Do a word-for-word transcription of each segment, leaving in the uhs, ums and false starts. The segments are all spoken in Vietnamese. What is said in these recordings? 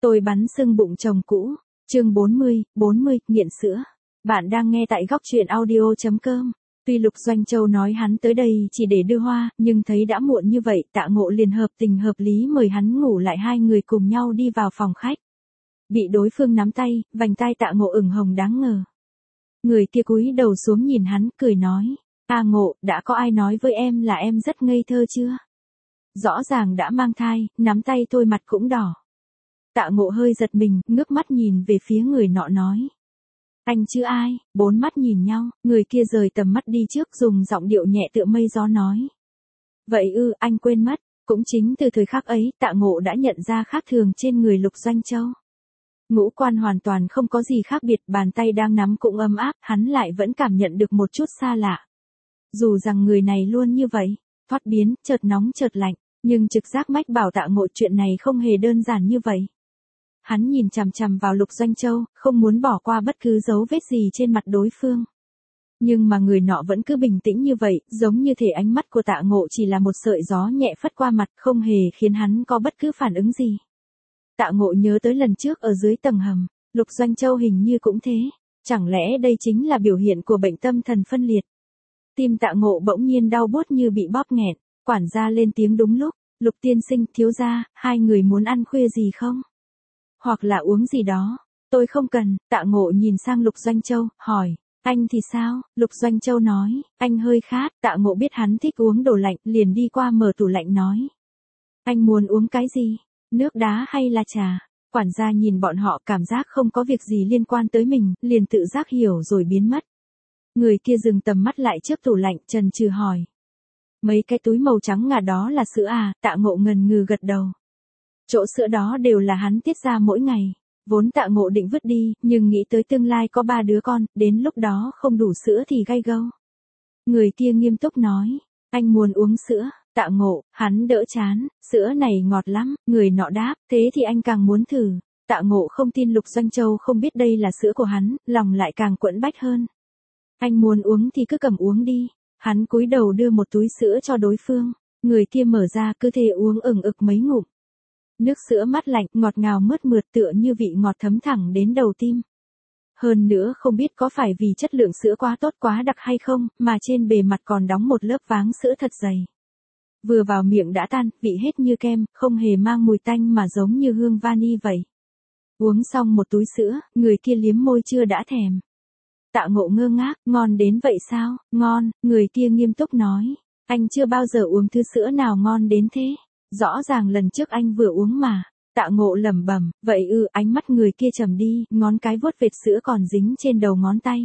Tôi bắn sưng bụng chồng cũ. Chương bốn mươi, bốn mươi, nghiện sữa. Bạn đang nghe tại góc truyện audio chấm com. Tuy Lục Doanh Châu nói hắn tới đây chỉ để đưa hoa, nhưng thấy đã muộn như vậy, Tạ Ngộ liền hợp tình hợp lý mời hắn ngủ lại, hai người cùng nhau đi vào phòng khách. Bị đối phương nắm tay, vành tai Tạ Ngộ ửng hồng đáng ngờ. Người kia cúi đầu xuống nhìn hắn, cười nói: "A Ngộ, đã có ai nói với em là em rất ngây thơ chưa? Rõ ràng đã mang thai, nắm tay tôi mặt cũng đỏ." Tạ Ngộ hơi giật mình, ngước mắt nhìn về phía người nọ nói: "Anh chứ ai?" Bốn mắt nhìn nhau, người kia rời tầm mắt đi trước, dùng giọng điệu nhẹ tựa mây gió nói: "Vậy ư, anh quên mất." Cũng chính từ thời khắc ấy, Tạ Ngộ đã nhận ra khác thường trên người Lục Doanh Châu. Ngũ quan hoàn toàn không có gì khác biệt, bàn tay đang nắm cũng ấm áp, hắn lại vẫn cảm nhận được một chút xa lạ. Dù rằng người này luôn như vậy, thoát biến, chợt nóng chợt lạnh, nhưng trực giác mách bảo Tạ Ngộ chuyện này không hề đơn giản như vậy. Hắn nhìn chằm chằm vào Lục Doanh Châu, không muốn bỏ qua bất cứ dấu vết gì trên mặt đối phương. Nhưng mà người nọ vẫn cứ bình tĩnh như vậy, giống như thể ánh mắt của Tạ Ngộ chỉ là một sợi gió nhẹ phất qua mặt, không hề khiến hắn có bất cứ phản ứng gì. Tạ Ngộ nhớ tới lần trước ở dưới tầng hầm, Lục Doanh Châu hình như cũng thế. Chẳng lẽ đây chính là biểu hiện của bệnh tâm thần phân liệt? Tim Tạ Ngộ bỗng nhiên đau buốt như bị bóp nghẹn. Quản gia lên tiếng đúng lúc: "Lục tiên sinh, thiếu gia, hai người muốn ăn khuya gì không? Hoặc là uống gì đó?" "Tôi không cần." Tạ Ngộ nhìn sang Lục Doanh Châu, hỏi: "Anh thì sao?" Lục Doanh Châu nói: "Anh hơi khát." Tạ Ngộ biết hắn thích uống đồ lạnh, liền đi qua mở tủ lạnh nói: "Anh muốn uống cái gì? Nước đá hay là trà?" Quản gia nhìn bọn họ, cảm giác không có việc gì liên quan tới mình, liền tự giác hiểu rồi biến mất. Người kia dừng tầm mắt lại trước tủ lạnh, chần chừ hỏi: "Mấy cái túi màu trắng ngà đó là sữa à?" Tạ Ngộ ngần ngừ gật đầu. Chỗ sữa đó đều là hắn tiết ra mỗi ngày. Vốn Tạ Ngộ định vứt đi, nhưng nghĩ tới tương lai có ba đứa con, đến lúc đó không đủ sữa thì gay gâu. Người kia nghiêm túc nói: "Anh muốn uống sữa." Tạ Ngộ, hắn đỡ chán: "Sữa này ngọt lắm." Người nọ đáp: "Thế thì anh càng muốn thử." Tạ Ngộ không tin Lục Doanh Châu không biết đây là sữa của hắn, lòng lại càng quẫn bách hơn. "Anh muốn uống thì cứ cầm uống đi." Hắn cúi đầu đưa một túi sữa cho đối phương. Người kia mở ra, cứ thế uống ừng ực mấy ngụm. Nước sữa mát lạnh, ngọt ngào mướt mượt, tựa như vị ngọt thấm thẳng đến đầu tim. Hơn nữa không biết có phải vì chất lượng sữa quá tốt quá đặc hay không, mà trên bề mặt còn đóng một lớp váng sữa thật dày. Vừa vào miệng đã tan, vị hết như kem, không hề mang mùi tanh mà giống như hương vani vậy. Uống xong một túi sữa, người kia liếm môi chưa đã thèm. Tạ Ngộ ngơ ngác: "Ngon đến vậy sao?" "Ngon." Người kia nghiêm túc nói: "Anh chưa bao giờ uống thứ sữa nào ngon đến thế. Rõ ràng lần trước anh vừa uống mà." Tạ Ngộ lẩm bẩm: "Vậy ư." Ánh mắt người kia trầm đi, ngón cái vuốt vệt sữa còn dính trên đầu ngón tay.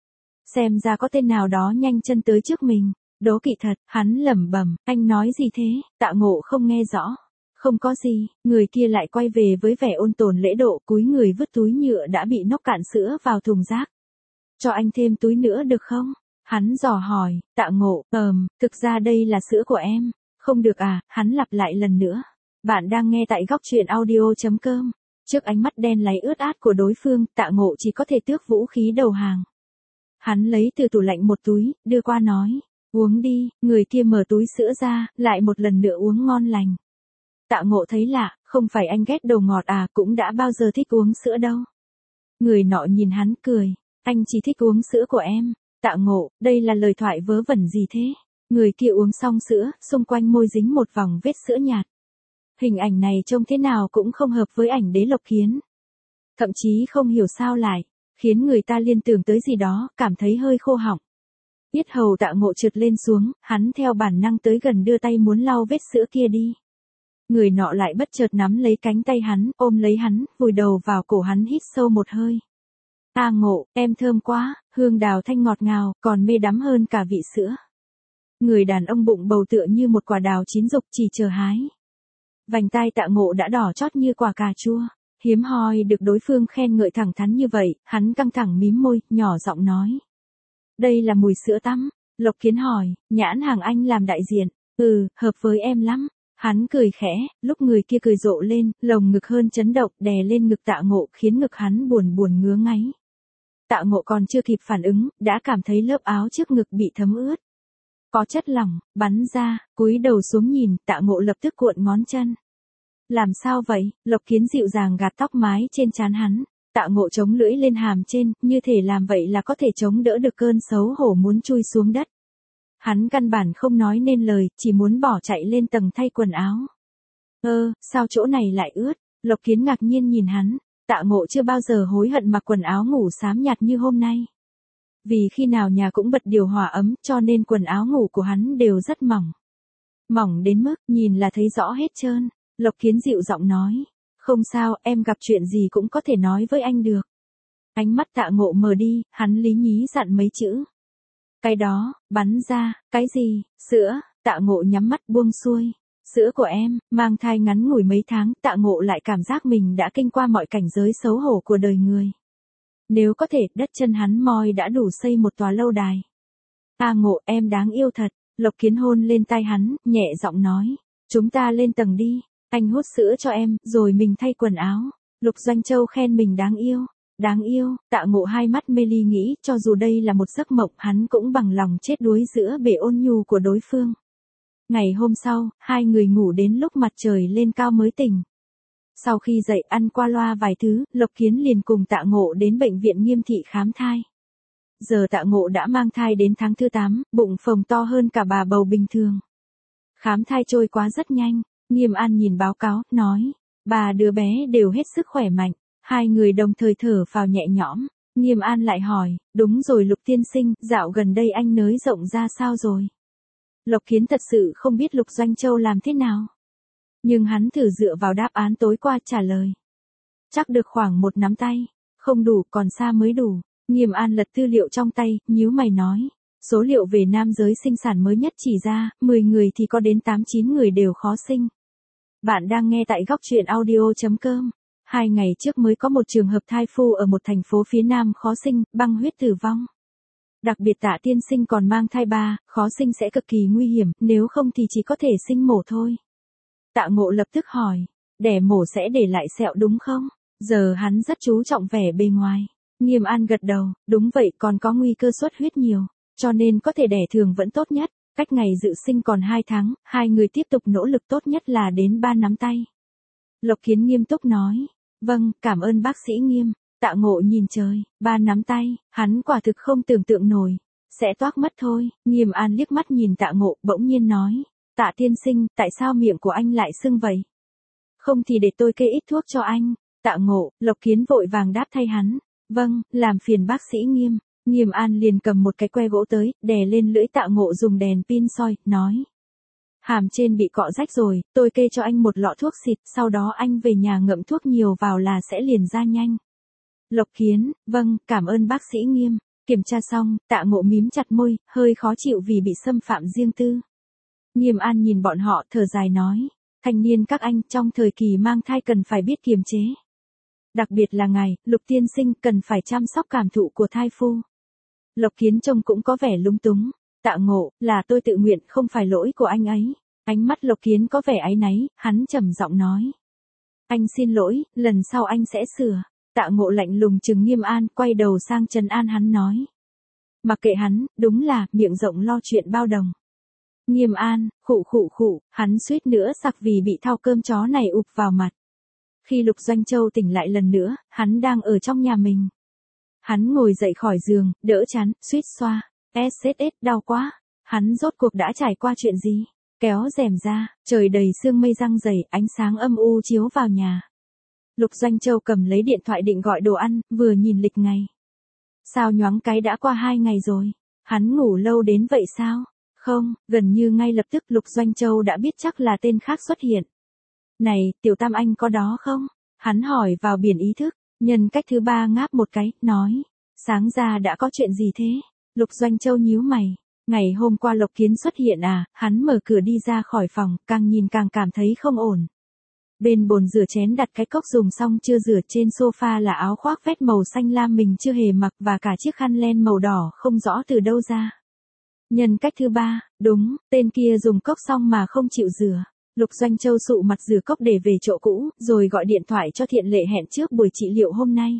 Xem ra có tên nào đó nhanh chân tới trước mình. Đố kỵ thật, hắn lẩm bẩm: "Anh nói gì thế?" Tạ Ngộ không nghe rõ. "Không có gì." Người kia lại quay về với vẻ ôn tồn lễ độ, cúi người vứt túi nhựa đã bị nốc cạn sữa vào thùng rác. "Cho anh thêm túi nữa được không?" Hắn dò hỏi. Tạ Ngộ: "Ờm, thực ra đây là sữa của em." "Không được à?" Hắn lặp lại lần nữa. Bạn đang nghe tại góc truyện audio chấm com. Trước ánh mắt đen láy ướt át của đối phương, Tạ Ngộ chỉ có thể tước vũ khí đầu hàng. Hắn lấy từ tủ lạnh một túi, đưa qua nói: "Uống đi." Người kia mở túi sữa ra, lại một lần nữa uống ngon lành. Tạ Ngộ thấy lạ: "Không phải anh ghét đồ ngọt à, cũng đã bao giờ thích uống sữa đâu." Người nọ nhìn hắn cười: "Anh chỉ thích uống sữa của em." Tạ Ngộ: "Đây là lời thoại vớ vẩn gì thế?" Người kia uống xong sữa, xung quanh môi dính một vòng vết sữa nhạt. Hình ảnh này trông thế nào cũng không hợp với ảnh Đế Lộc Kiến. Thậm chí không hiểu sao lại khiến người ta liên tưởng tới gì đó, cảm thấy hơi khô họng. Yết hầu Tạ Ngộ trượt lên xuống, hắn theo bản năng tới gần đưa tay muốn lau vết sữa kia đi. Người nọ lại bất chợt nắm lấy cánh tay hắn, ôm lấy hắn, vùi đầu vào cổ hắn, hít sâu một hơi. "A Ngộ, em thơm quá." Hương đào thanh ngọt ngào, còn mê đắm hơn cả vị sữa. Người đàn ông bụng bầu tựa như một quả đào chín rục chỉ chờ hái. Vành tai Tạ Ngộ đã đỏ chót như quả cà chua. Hiếm hoi được đối phương khen ngợi thẳng thắn như vậy, hắn căng thẳng mím môi, nhỏ giọng nói: "Đây là mùi sữa tắm." Lộc Kiến hỏi: "Nhãn hàng anh làm đại diện?" "Ừ, hợp với em lắm." Hắn cười khẽ, lúc người kia cười rộ lên, lồng ngực hơn chấn động, đè lên ngực Tạ Ngộ, khiến ngực hắn buồn buồn ngứa ngáy. Tạ Ngộ còn chưa kịp phản ứng, đã cảm thấy lớp áo trước ngực bị thấm ướt. Có chất lỏng bắn ra, cúi đầu xuống nhìn, Tạ Ngộ lập tức cuộn ngón chân. Làm sao vậy? Lộc Kiến dịu dàng gạt tóc mái trên trán hắn. Tạ Ngộ chống lưỡi lên hàm trên, như thể làm vậy là có thể chống đỡ được cơn xấu hổ muốn chui xuống đất. Hắn căn bản không nói nên lời, chỉ muốn bỏ chạy lên tầng thay quần áo. Ơ, sao chỗ này lại ướt? Lộc Kiến ngạc nhiên nhìn hắn. Tạ Ngộ chưa bao giờ hối hận mặc quần áo ngủ xám nhạt như hôm nay. Vì khi nào nhà cũng bật điều hòa ấm, cho nên quần áo ngủ của hắn đều rất mỏng. Mỏng đến mức, nhìn là thấy rõ hết trơn. Lộc Kiến dịu giọng nói. Không sao, em gặp chuyện gì cũng có thể nói với anh được. Ánh mắt Tạ Ngộ mờ đi, hắn lý nhí dặn mấy chữ. Cái đó, bắn ra, cái gì, sữa, Tạ Ngộ nhắm mắt buông xuôi. Sữa của em, mang thai ngắn ngủi mấy tháng, Tạ Ngộ lại cảm giác mình đã kinh qua mọi cảnh giới xấu hổ của đời người. Nếu có thể, đất chân hắn moi đã đủ xây một tòa lâu đài. A Ngộ, em đáng yêu thật. Lộc Kiến hôn lên tai hắn, nhẹ giọng nói. Chúng ta lên tầng đi, anh hút sữa cho em, rồi mình thay quần áo. Lục Doanh Châu khen mình đáng yêu. Đáng yêu, Tạ Ngộ hai mắt mê ly nghĩ, cho dù đây là một giấc mộng, hắn cũng bằng lòng chết đuối giữa bể ôn nhu của đối phương. Ngày hôm sau, hai người ngủ đến lúc mặt trời lên cao mới tỉnh. Sau khi dậy ăn qua loa vài thứ, Lộc Kiến liền cùng Tạ Ngộ đến bệnh viện Nghiêm Thị khám thai. Giờ Tạ Ngộ đã mang thai đến tháng thứ tám, bụng phồng to hơn cả bà bầu bình thường. Khám thai trôi quá rất nhanh, Nghiêm An nhìn báo cáo, nói, ba đứa bé đều hết sức khỏe mạnh. Hai người đồng thời thở phào nhẹ nhõm. Nghiêm An lại hỏi, đúng rồi Lục tiên sinh, dạo gần đây anh nới rộng ra sao rồi? Lộc Kiến thật sự không biết Lục Doanh Châu làm thế nào. Nhưng hắn thử dựa vào đáp án tối qua trả lời. Chắc được khoảng một nắm tay. Không đủ, còn xa mới đủ. Nghiêm An lật tư liệu trong tay, nhíu mày nói. Số liệu về nam giới sinh sản mới nhất chỉ ra, mười người thì có đến tám chín người đều khó sinh. Bạn đang nghe tại góc truyện audio chấm com. Hai ngày trước mới có một trường hợp thai phu ở một thành phố phía Nam khó sinh, băng huyết tử vong. Đặc biệt Tạ tiên sinh còn mang thai ba, khó sinh sẽ cực kỳ nguy hiểm, nếu không thì chỉ có thể sinh mổ thôi. Tạ Ngộ lập tức hỏi, đẻ mổ sẽ để lại sẹo đúng không? Giờ hắn rất chú trọng vẻ bề ngoài. Nghiêm An gật đầu, đúng vậy, còn có nguy cơ xuất huyết nhiều, cho nên có thể đẻ thường vẫn tốt nhất. Cách ngày dự sinh còn hai tháng, hai người tiếp tục nỗ lực, tốt nhất là đến ba nắm tay. Lộc Kiến nghiêm túc nói. Vâng, cảm ơn bác sĩ Nghiêm. Tạ Ngộ nhìn trời, ba nắm tay, hắn quả thực không tưởng tượng nổi. Sẽ toác mất thôi. Nghiêm An liếc mắt nhìn Tạ Ngộ, bỗng nhiên nói. Tạ tiên sinh, tại sao miệng của anh lại sưng vậy? Không thì để tôi kê ít thuốc cho anh. Tạ Ngộ, Lộc Kiến vội vàng đáp thay hắn. Vâng, làm phiền bác sĩ Nghiêm. Nghiêm An liền cầm một cái que gỗ tới, đè lên lưỡi Tạ Ngộ dùng đèn pin soi, nói. Hàm trên bị cọ rách rồi, tôi kê cho anh một lọ thuốc xịt, sau đó anh về nhà ngậm thuốc nhiều vào là sẽ liền ra nhanh. Lộc Kiến, vâng, cảm ơn bác sĩ Nghiêm. Kiểm tra xong, Tạ Ngộ mím chặt môi, hơi khó chịu vì bị xâm phạm riêng tư. Nghiêm An nhìn bọn họ thở dài nói, thanh niên các anh trong thời kỳ mang thai cần phải biết kiềm chế. Đặc biệt là ngài, Lục tiên sinh cần phải chăm sóc cảm thụ của thai phu. Lộc Kiến trông cũng có vẻ lung túng. Tạ Ngộ, là tôi tự nguyện, không phải lỗi của anh ấy. Ánh mắt Lộc Kiến có vẻ áy náy, hắn trầm giọng nói. Anh xin lỗi, lần sau anh sẽ sửa. Tạ Ngộ lạnh lùng trừng Nghiêm An, quay đầu sang trấn an hắn nói. Mặc kệ hắn, đúng là, miệng rộng lo chuyện bao đồng. Nghiêm An, khụ khụ khụ, hắn suýt nữa sặc vì bị thau cơm chó này ụp vào mặt. Khi Lục Doanh Châu tỉnh lại lần nữa, hắn đang ở trong nhà mình. Hắn ngồi dậy khỏi giường, đỡ chán, suýt xoa. ét ét ét, đau quá. Hắn rốt cuộc đã trải qua chuyện gì? Kéo rèm ra, trời đầy sương mây răng rẩy, ánh sáng âm u chiếu vào nhà. Lục Doanh Châu cầm lấy điện thoại định gọi đồ ăn, vừa nhìn lịch ngày. Sao nhoáng cái đã qua hai ngày rồi? Hắn ngủ lâu đến vậy sao? Không, gần như ngay lập tức Lục Doanh Châu đã biết chắc là tên khác xuất hiện. Này, Tiểu Tam anh có đó không? Hắn hỏi vào biển ý thức, nhân cách thứ ba ngáp một cái, nói. Sáng ra đã có chuyện gì thế? Lục Doanh Châu nhíu mày. Ngày hôm qua Lộc Kiến xuất hiện à, hắn mở cửa đi ra khỏi phòng, càng nhìn càng cảm thấy không ổn. Bên bồn rửa chén đặt cái cốc dùng xong chưa rửa, trên sofa là áo khoác vét màu xanh lam mình chưa hề mặc và cả chiếc khăn len màu đỏ không rõ từ đâu ra. Nhân cách thứ ba, đúng, tên kia dùng cốc xong mà không chịu rửa. Lục Doanh Châu sụ mặt rửa cốc để về chỗ cũ, rồi gọi điện thoại cho Thiện Lệ hẹn trước buổi trị liệu hôm nay.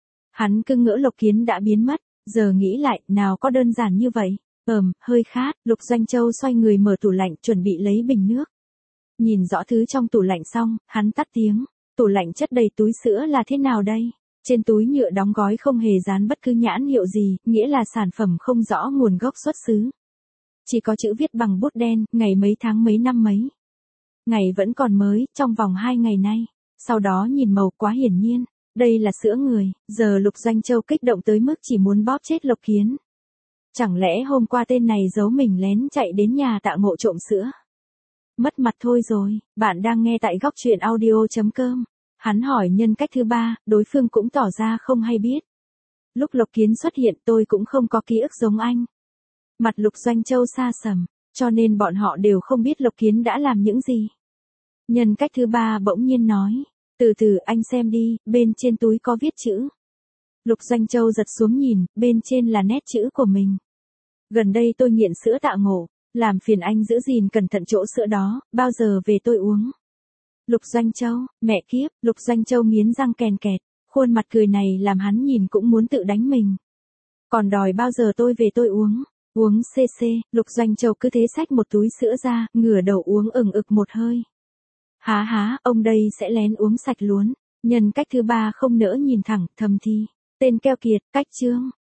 Hắn cứ ngỡ Lộc Kiến đã biến mất, giờ nghĩ lại, nào có đơn giản như vậy. Ừm, hơi khát, Lục Doanh Châu xoay người mở tủ lạnh chuẩn bị lấy bình nước. Nhìn rõ thứ trong tủ lạnh xong, hắn tắt tiếng. Tủ lạnh chất đầy túi sữa là thế nào đây? Trên túi nhựa đóng gói không hề dán bất cứ nhãn hiệu gì, nghĩa là sản phẩm không rõ nguồn gốc xuất xứ. Chỉ có chữ viết bằng bút đen, ngày mấy tháng mấy năm mấy. Ngày vẫn còn mới, trong vòng hai ngày nay. Sau đó nhìn màu quá hiển nhiên. Đây là sữa người, giờ Lục Doanh Châu kích động tới mức chỉ muốn bóp chết Lộc Kiến. Chẳng lẽ hôm qua tên này giấu mình lén chạy đến nhà Tạ Ngộ trộm sữa? Mất mặt thôi rồi, bạn đang nghe tại góc truyện audio chấm com. Hắn hỏi nhân cách thứ ba, đối phương cũng tỏ ra không hay biết. Lúc Lộc Kiến xuất hiện tôi cũng không có ký ức giống anh. Mặt Lục Doanh Châu xa sầm, cho nên bọn họ đều không biết Lộc Kiến đã làm những gì. Nhân cách thứ ba bỗng nhiên nói, từ từ anh xem đi, bên trên túi có viết chữ. Lục Doanh Châu giật xuống nhìn, bên trên là nét chữ của mình. Gần đây tôi nghiện sữa Tạ Ngộ, làm phiền anh giữ gìn cẩn thận chỗ sữa đó, bao giờ về tôi uống. Lục Doanh Châu, mẹ kiếp, Lục Doanh Châu nghiến răng kèn kẹt, khuôn mặt cười này làm hắn nhìn cũng muốn tự đánh mình. Còn đòi bao giờ tôi về tôi uống, uống xê xê, Lục Doanh Châu cứ thế xách một túi sữa ra, ngửa đầu uống ừng ực một hơi. Há há, ông đây sẽ lén uống sạch luôn. Nhân cách thứ ba không nỡ nhìn thẳng, thầm thì, tên keo kiệt, cách trương,